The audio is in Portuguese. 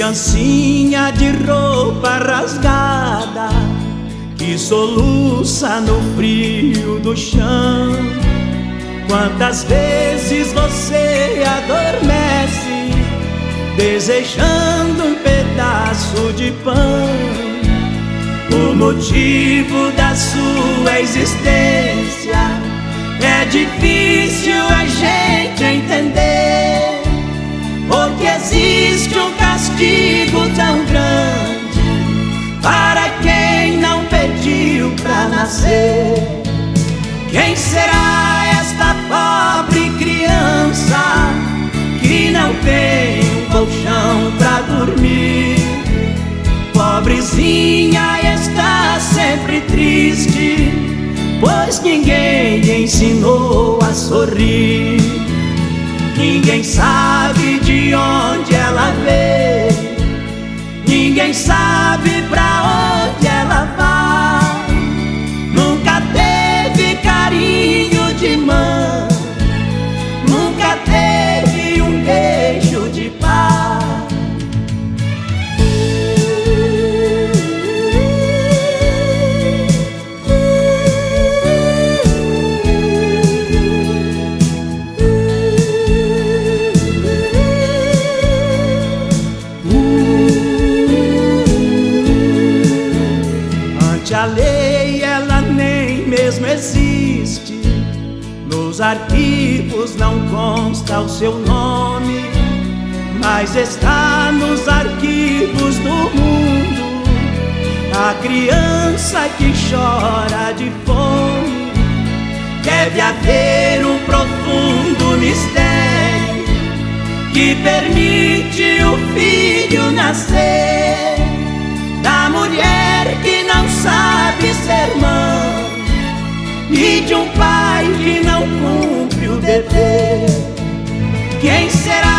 criancinha de roupa rasgada que soluça no frio do chão. Quantas vezes você adormece desejando um pedaço de pão? O motivo da sua existência é difícil a gente entender, porque existe um castigo tão grande para quem não pediu pra nascer. Quem será esta pobre criança que não tem um colchão pra dormir? Pobrezinha está sempre triste, pois ninguém lhe ensinou a sorrir. Ninguém sabe de onde ela veio, ninguém sabe pra onde ela vai. Nunca teve carinho de mãe, nunca teve um beijo de pai. A lei, ela nem mesmo existe, nos arquivos não consta o seu nome, mas está nos arquivos do mundo a criança que chora de fome. Deve haver um profundo mistério que permite o filho nascer da mulher que não sabe ser mãe e de um pai que não cumpre o dever. Quem será